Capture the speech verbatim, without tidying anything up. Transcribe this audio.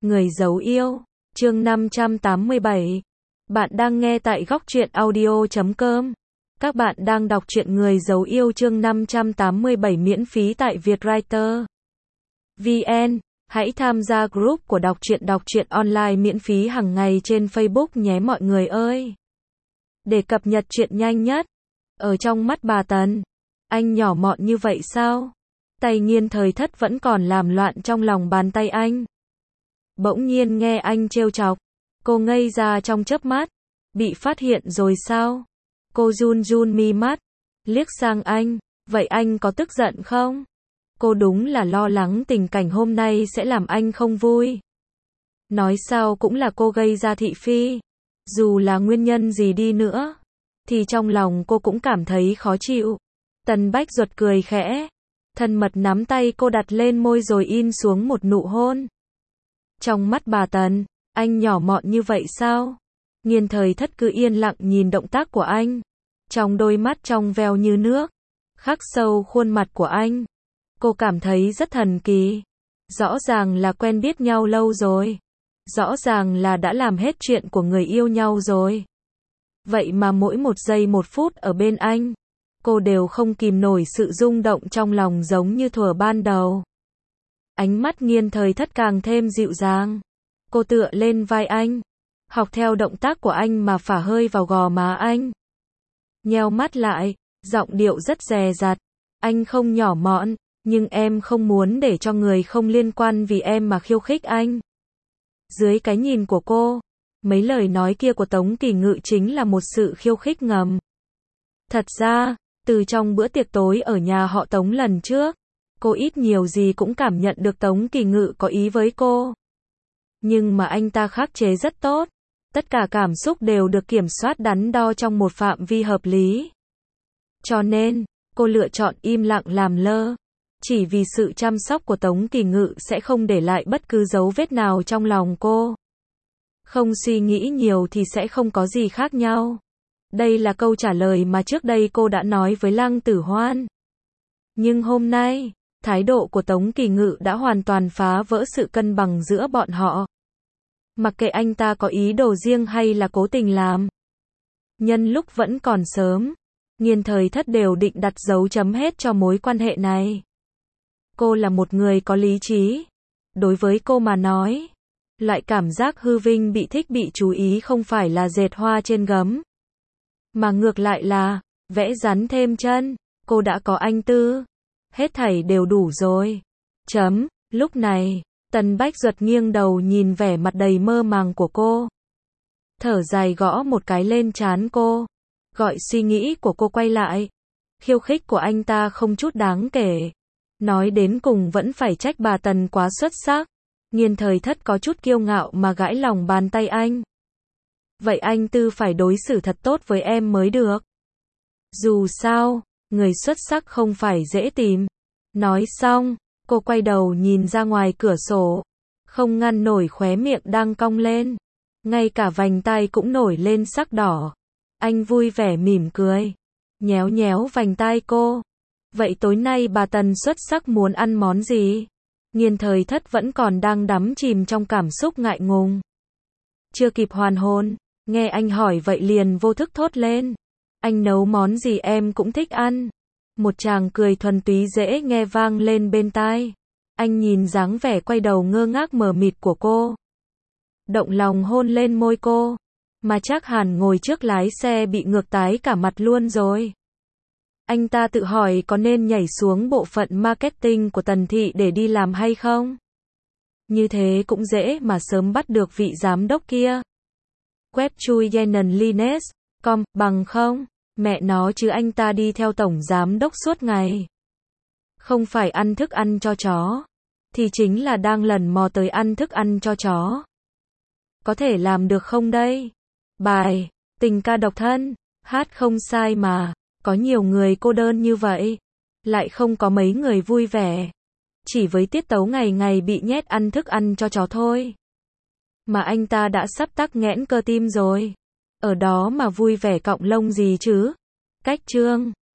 Người giấu yêu, chương năm trăm tám mươi bảy. Bạn đang nghe tại góc truyện audio chấm com. Các bạn đang đọc truyện Người giấu yêu chương năm trăm tám mươi bảy miễn phí tại Vietwriter chấm vn. Hãy tham gia group của đọc truyện đọc truyện online miễn phí hàng ngày trên Facebook nhé mọi người ơi. Để cập nhật truyện nhanh nhất. Ở trong mắt bà Tần, anh nhỏ mọn như vậy sao? Tay Nghiên Thời Thất vẫn còn làm loạn trong lòng bàn tay anh. Bỗng nhiên nghe anh trêu chọc, cô ngây ra trong chớp mắt. Bị phát hiện rồi sao? Cô run run mi mắt, liếc sang anh, vậy anh có tức giận không? Cô đúng là lo lắng tình cảnh hôm nay sẽ làm anh không vui. Nói sao cũng là cô gây ra thị phi. Dù là nguyên nhân gì đi nữa, thì trong lòng cô cũng cảm thấy khó chịu. Tần Bách Duật cười khẽ, thân mật nắm tay cô đặt lên môi rồi in xuống một nụ hôn. Trong mắt bà Tần, anh nhỏ mọn như vậy sao? Nghiên Thời Thất cứ yên lặng nhìn động tác của anh. Trong đôi mắt trong veo như nước, khắc sâu khuôn mặt của anh. Cô cảm thấy rất thần kỳ. Rõ ràng là quen biết nhau lâu rồi. Rõ ràng là đã làm hết chuyện của người yêu nhau rồi. Vậy mà mỗi một giây một phút ở bên anh, cô đều không kìm nổi sự rung động trong lòng giống như thuở ban đầu. Ánh mắt Nghiên Thời Thất càng thêm dịu dàng. Cô tựa lên vai anh, học theo động tác của anh mà phả hơi vào gò má anh. Nheo mắt lại, giọng điệu rất dè dặt. Anh không nhỏ mọn, nhưng em không muốn để cho người không liên quan vì em mà khiêu khích anh. Dưới cái nhìn của cô, mấy lời nói kia của Tống Kỳ Ngự chính là một sự khiêu khích ngầm. Thật ra, từ trong bữa tiệc tối ở nhà họ Tống lần trước, cô ít nhiều gì cũng cảm nhận được Tống Kỳ Ngự có ý với cô. Nhưng mà anh ta khắc chế rất tốt. Tất cả cảm xúc đều được kiểm soát đắn đo trong một phạm vi hợp lý. Cho nên, cô lựa chọn im lặng làm lơ. Chỉ vì sự chăm sóc của Tống Kỳ Ngự sẽ không để lại bất cứ dấu vết nào trong lòng cô. Không suy nghĩ nhiều thì sẽ không có gì khác nhau. Đây là câu trả lời mà trước đây cô đã nói với Lăng Tử Hoan. Nhưng hôm nay, thái độ của Tống Kỳ Ngự đã hoàn toàn phá vỡ sự cân bằng giữa bọn họ. Mặc kệ anh ta có ý đồ riêng hay là cố tình làm. Nhân lúc vẫn còn sớm, Nghiên Thời Thất đều định đặt dấu chấm hết cho mối quan hệ này. Cô là một người có lý trí. Đối với cô mà nói, loại cảm giác hư vinh bị thích bị chú ý không phải là dệt hoa trên gấm. Mà ngược lại là, vẽ rắn thêm chân. Cô đã có anh Tư. Hết thảy đều đủ rồi. Chấm, lúc này, Tần Bách Duật nghiêng đầu nhìn vẻ mặt đầy mơ màng của cô. Thở dài gõ một cái lên trán cô. Gọi suy nghĩ của cô quay lại. Khiêu khích của anh ta không chút đáng kể. Nói đến cùng vẫn phải trách bà Tần quá xuất sắc. Nghiên Thời Thất có chút kiêu ngạo mà gãi lòng bàn tay anh. Vậy anh Tư phải đối xử thật tốt với em mới được. Dù sao, người xuất sắc không phải dễ tìm. Nói xong, cô quay đầu nhìn ra ngoài cửa sổ. Không ngăn nổi khóe miệng đang cong lên. Ngay cả vành tai cũng nổi lên sắc đỏ. Anh vui vẻ mỉm cười. Nhéo nhéo vành tai cô. Vậy tối nay bà Tần xuất sắc muốn ăn món gì? Nghiên Thời Thất vẫn còn đang đắm chìm trong cảm xúc ngại ngùng. Chưa kịp hoàn hồn, nghe anh hỏi vậy liền vô thức thốt lên. Anh nấu món gì em cũng thích ăn. Một tràng cười thuần túy dễ nghe vang lên bên tai. Anh nhìn dáng vẻ quay đầu ngơ ngác mờ mịt của cô. Động lòng hôn lên môi cô. Mà chắc hẳn ngồi trước lái xe bị ngược tái cả mặt luôn rồi. Anh ta tự hỏi có nên nhảy xuống bộ phận marketing của Tần Thị để đi làm hay không? Như thế cũng dễ mà sớm bắt được vị giám đốc kia. Web chui Yenan Lines, com, bằng không? Mẹ nó chứ anh ta đi theo tổng giám đốc suốt ngày. Không phải ăn thức ăn cho chó, thì chính là đang lần mò tới ăn thức ăn cho chó. Có thể làm được không đây? Bài, tình ca độc thân, hát không sai mà. Có nhiều người cô đơn như vậy, lại không có mấy người vui vẻ. Chỉ với tiết tấu ngày ngày bị nhét ăn thức ăn cho chó thôi. Mà anh ta đã sắp tắc nghẽn cơ tim rồi. Ở đó mà vui vẻ cọng lông gì chứ? Cách chương